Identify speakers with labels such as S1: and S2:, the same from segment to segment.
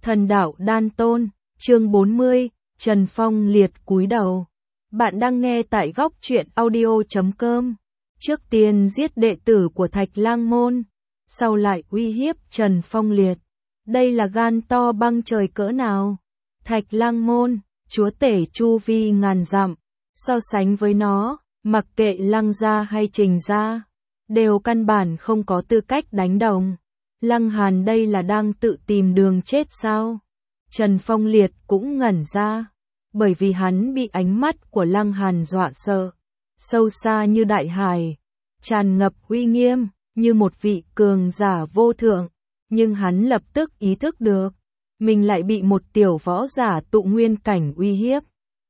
S1: Thần đạo đan tôn, chương 40, Trần Phong liệt cúi đầu. Bạn đang nghe tại góc truyện audio.com. Trước tiên giết đệ tử của Thạch Lang Môn, sau lại uy hiếp Trần Phong liệt. Đây là gan to băng trời cỡ nào? Thạch Lang Môn, chúa tể chu vi ngàn dặm, so sánh với nó, mặc kệ Lăng gia hay Trình gia, đều căn bản không có tư cách đánh đồng. Lăng Hàn đây là đang tự tìm đường chết sao? Trần Phong liệt cũng ngẩn ra, bởi vì hắn bị ánh mắt của Lăng Hàn dọa sợ, sâu xa như đại hải, tràn ngập uy nghiêm, như một vị cường giả vô thượng, nhưng hắn lập tức ý thức được, mình lại bị một tiểu võ giả tụ nguyên cảnh uy hiếp.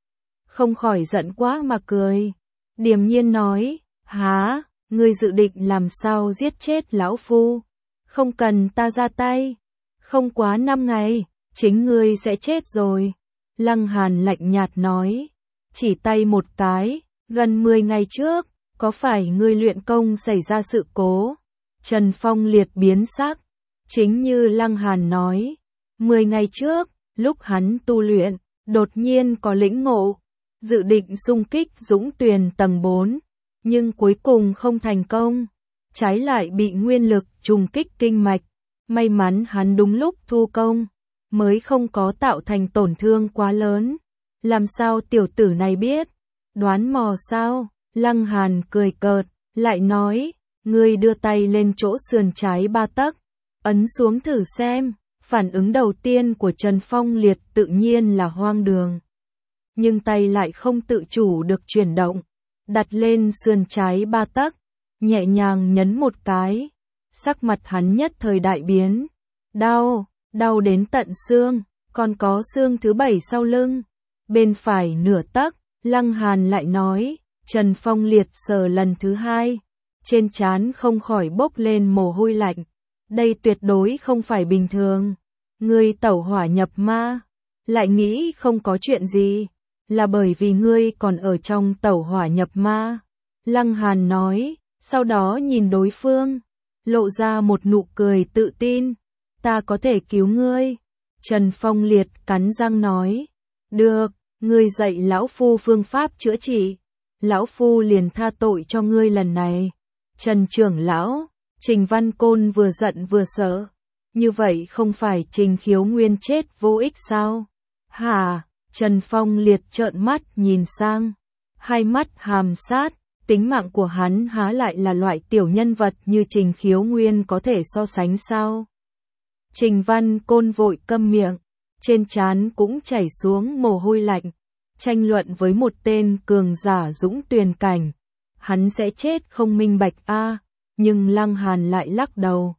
S1: Không khỏi giận quá mà cười, điềm nhiên nói, há, ngươi dự định làm sao giết chết lão phu? Không cần ta ra tay, không quá 5 ngày, chính ngươi sẽ chết rồi. Lăng Hàn lạnh nhạt nói, chỉ tay một cái, gần 10 ngày trước, có phải ngươi luyện công xảy ra sự cố? Trần Phong liệt biến sắc, chính như Lăng Hàn nói, 10 ngày trước, lúc hắn tu luyện, đột nhiên có lĩnh ngộ, dự định xung kích Dũng Tuyền tầng 4, nhưng cuối cùng không thành công, trái lại bị nguyên lực trùng kích kinh mạch, may mắn hắn đúng lúc thu công, mới không có tạo thành tổn thương quá lớn. Làm sao tiểu tử này biết? Đoán mò sao? Lăng Hàn cười cợt, lại nói, ngươi đưa tay lên chỗ sườn trái 3 tấc, ấn xuống thử xem. Phản ứng đầu tiên của Trần Phong liệt tự nhiên là hoang đường, nhưng tay lại không tự chủ được chuyển động, đặt lên sườn trái 3 tấc, nhẹ nhàng nhấn một cái, sắc mặt hắn nhất thời đại biến. Đau, đau đến tận xương, còn có xương thứ 7 sau lưng, bên phải nửa tấc. Lăng Hàn lại nói, Trần Phong liệt sờ lần thứ 2, trên trán không khỏi bốc lên mồ hôi lạnh. Đây tuyệt đối không phải bình thường. Ngươi tẩu hỏa nhập ma, lại nghĩ không có chuyện gì, là bởi vì ngươi còn ở trong tẩu hỏa nhập ma. Lăng Hàn nói, sau đó nhìn đối phương, lộ ra một nụ cười tự tin, ta có thể cứu ngươi. Trần Phong liệt cắn răng nói, được, ngươi dạy lão phu phương pháp chữa trị, lão phu liền tha tội cho ngươi lần này. Trần trưởng lão, Trình Văn Côn vừa giận vừa sợ, như vậy không phải Trình Khiếu Nguyên chết vô ích sao? Hả? Trần Phong liệt trợn mắt nhìn sang, hai mắt hàm sát, tính mạng của hắn há lại là loại tiểu nhân vật như Trình Khiếu Nguyên có thể so sánh sao? Trình Văn Côn vội câm miệng, trên trán cũng chảy xuống mồ hôi lạnh, tranh luận với một tên cường giả Dũng Tuyền cảnh, hắn sẽ chết không minh bạch a. Nhưng Lăng Hàn lại lắc đầu,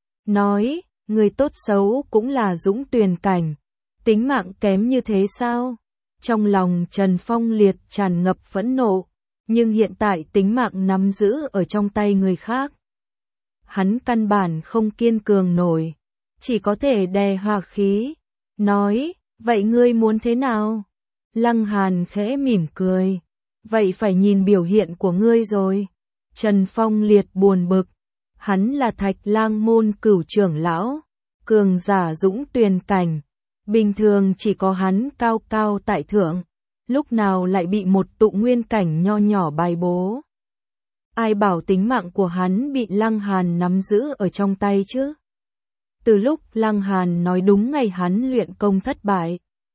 S1: nói, người tốt xấu cũng là Dũng Tuyền cảnh, tính mạng kém như thế sao? Trong lòng Trần Phong liệt tràn ngập phẫn nộ, nhưng hiện tại tính mạng nắm giữ ở trong tay người khác, hắn căn bản không kiên cường nổi, chỉ có thể đè hỏa khí, nói, vậy ngươi muốn thế nào? Lăng Hàn khẽ mỉm cười, vậy phải nhìn biểu hiện của ngươi rồi. Trần Phong liệt buồn bực, hắn là Thạch Lang Môn cửu trưởng lão, cường giả Dũng Tuyền cảnh, bình thường chỉ có hắn cao cao tại thượng, lúc nào lại bị một tụ nguyên cảnh nho nhỏ bài bố. Ai bảo tính mạng của hắn bị Lăng Hàn nắm giữ ở trong tay chứ? Từ lúc Lăng Hàn nói đúng ngày hắn luyện công thất bại,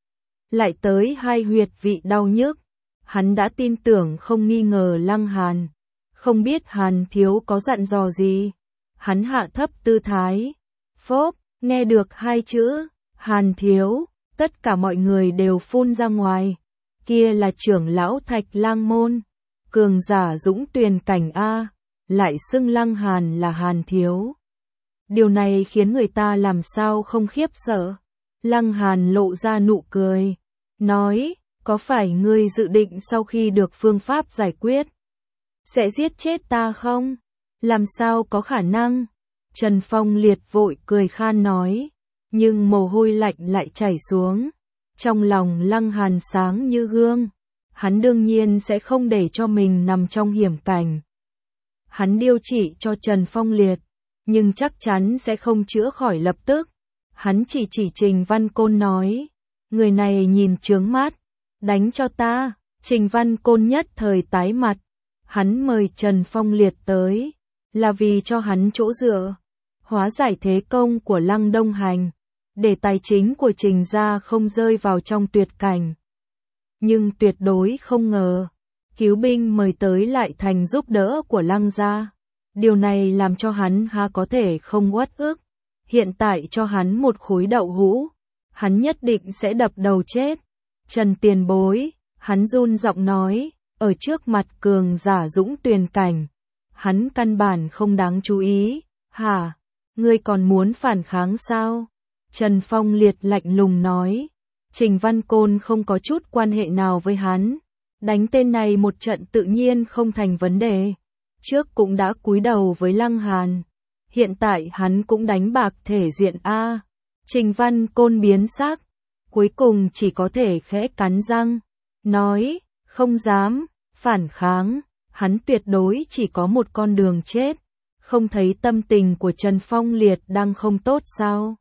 S1: lại tới 2 huyệt vị đau nhức, hắn đã tin tưởng không nghi ngờ Lăng Hàn. Không biết Hàn thiếu có dặn dò gì, hắn hạ thấp tư thái, phốp, nghe được 2 chữ, Hàn thiếu, tất cả mọi người đều phun ra ngoài, kia là trưởng lão Thạch Lang Môn, cường giả Dũng Tuyền cảnh a, lại xưng Lăng Hàn là Hàn thiếu. Điều này khiến người ta làm sao không khiếp sợ. Lăng Hàn lộ ra nụ cười, nói, có phải ngươi dự định sau khi được phương pháp giải quyết, sẽ giết chết ta không? Làm sao có khả năng? Trần Phong liệt vội cười khan nói, nhưng mồ hôi lạnh lại chảy xuống. Trong lòng Lăng Hàn sáng như gương, hắn đương nhiên sẽ không để cho mình nằm trong hiểm cảnh. Hắn điều trị cho Trần Phong liệt, nhưng chắc chắn sẽ không chữa khỏi lập tức. Hắn chỉ Trình Văn Côn nói, người này nhìn chướng mắt, đánh cho ta. Trình Văn Côn nhất thời tái mặt, hắn mời Trần Phong Liệt tới, là vì cho hắn chỗ dựa, hóa giải thế công của Lăng Đông Hành, để tài chính của Trình gia không rơi vào trong tuyệt cảnh. Nhưng tuyệt đối không ngờ, cứu binh mời tới lại thành giúp đỡ của Lăng gia. Điều này làm cho hắn há có thể không uất ức. Hiện tại cho hắn một khối đậu hũ, hắn nhất định sẽ đập đầu chết. Trần tiền bối, hắn run giọng nói, ở trước mặt cường giả dũng tuyền cảnh, hắn căn bản không đáng chú ý. Hả? Ngươi còn muốn phản kháng sao? Trần Phong Liệt lạnh lùng nói. Trình Văn Côn không có chút quan hệ nào với hắn, đánh tên này một trận tự nhiên không thành vấn đề. Trước cũng đã cúi đầu với Lăng Hàn, hiện tại hắn cũng đánh bạc thể diện a. Trình Văn Côn biến sắc, cuối cùng chỉ có thể khẽ cắn răng, nói, không dám phản kháng, hắn tuyệt đối chỉ có một con đường chết. Không thấy tâm tình của Trần Phong Liệt đang không tốt sao?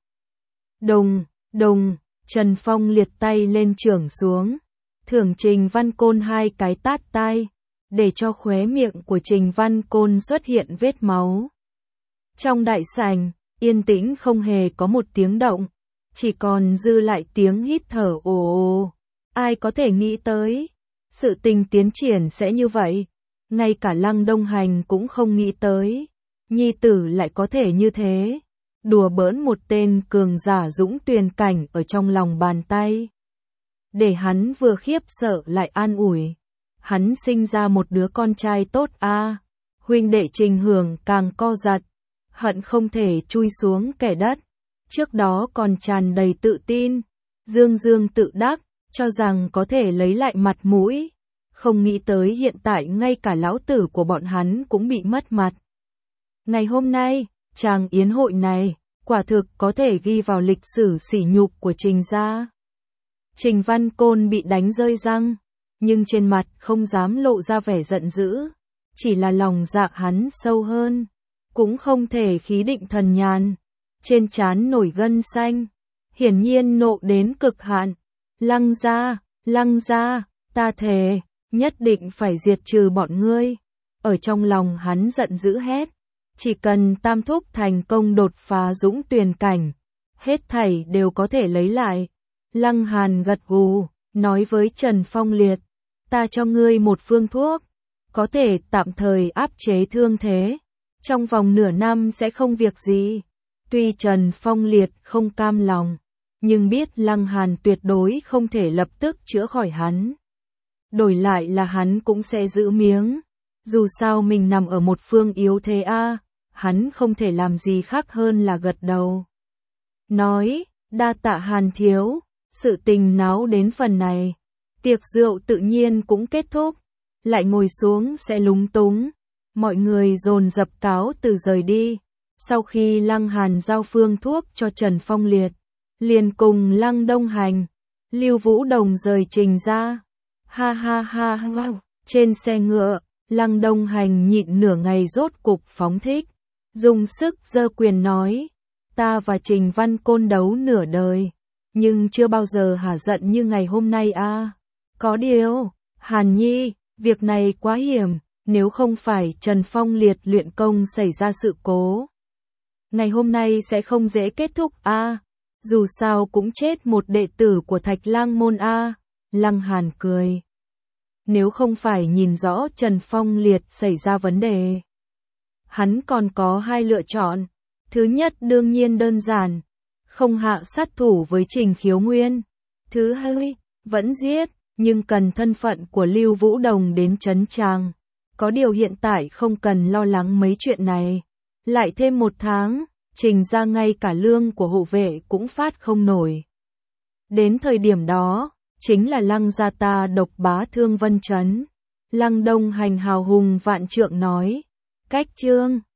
S1: Đùng, đùng, Trần Phong Liệt tay lên chưởng xuống, thưởng Trình Văn Côn 2 cái tát tai, để cho khóe miệng của Trình Văn Côn xuất hiện vết máu. Trong đại sảnh, yên tĩnh không hề có một tiếng động, chỉ còn dư lại tiếng hít thở ồ ồ. Ai có thể nghĩ tới, sự tình tiến triển sẽ như vậy, ngay cả Lăng Đông Hành cũng không nghĩ tới, nhi tử lại có thể như thế, đùa bỡn một tên cường giả dũng tuyền cảnh ở trong lòng bàn tay. Để hắn vừa khiếp sợ lại an ủi, hắn sinh ra một đứa con trai tốt a. Huynh đệ Trình Hưởng càng co giật, hận không thể chui xuống kẻ đất. Trước đó còn tràn đầy tự tin, dương dương tự đắc, cho rằng có thể lấy lại mặt mũi. Không nghĩ tới hiện tại ngay cả lão tử của bọn hắn cũng bị mất mặt. Ngày hôm nay, tràng yến hội này, quả thực có thể ghi vào lịch sử sỉ nhục của Trình gia. Trình Văn Côn bị đánh rơi răng, nhưng trên mặt không dám lộ ra vẻ giận dữ, chỉ là lòng dạ hắn sâu hơn, cũng không thể khí định thần nhàn, trên trán nổi gân xanh, hiển nhiên nộ đến cực hạn. Lăng gia, ta thề, nhất định phải diệt trừ bọn ngươi. Ở trong lòng hắn giận dữ hét, chỉ cần Tam Thúc thành công đột phá dũng tuyền cảnh, hết thảy đều có thể lấy lại. Lăng Hàn gật gù, nói với Trần Phong Liệt, ta cho ngươi một phương thuốc, có thể tạm thời áp chế thương thế, trong vòng nửa năm sẽ không việc gì. Tuy Trần Phong Liệt không cam lòng, nhưng biết Lăng Hàn tuyệt đối không thể lập tức chữa khỏi hắn. Đổi lại là hắn cũng sẽ giữ miếng, dù sao mình nằm ở một phương yếu thế a, hắn không thể làm gì khác hơn là gật đầu. Nói, đa tạ Hàn thiếu. Sự tình náo đến phần này, tiệc rượu tự nhiên cũng kết thúc, lại ngồi xuống sẽ lúng túng. Mọi người dồn dập cáo từ rời đi. Sau khi Lăng Hàn giao phương thuốc cho Trần Phong Liệt, liền cùng Lăng Đông Hành, Lưu Vũ Đồng rời Trình ra. Ha ha ha ha, trên xe ngựa, Lăng Đông Hành nhịn nửa ngày rốt cục phóng thích, dùng sức giơ quyền nói, ta và Trình Văn Côn đấu nửa đời, nhưng chưa bao giờ hả giận như ngày hôm nay a. Có điều, Hàn Nhi, việc này quá hiểm, nếu không phải Trần Phong Liệt luyện công xảy ra sự cố, ngày hôm nay sẽ không dễ kết thúc a. Dù sao cũng chết một đệ tử của Thạch Lang môn a. Lăng Hàn cười. Nếu không phải nhìn rõ Trần Phong Liệt xảy ra vấn đề, hắn còn có 2 lựa chọn. Thứ nhất đương nhiên đơn giản, không hạ sát thủ với Trình Khiếu Nguyên. Thứ hai, vẫn giết, nhưng cần thân phận của Lưu Vũ Đồng đến trấn tràng. Có điều hiện tại không cần lo lắng mấy chuyện này. Lại thêm 1 tháng, Trình ra ngay cả lương của hộ vệ cũng phát không nổi. Đến thời điểm đó, chính là Lăng gia ta độc bá Thương Vân Trấn. Lăng Đông Hành hào hùng vạn trượng nói, cách chương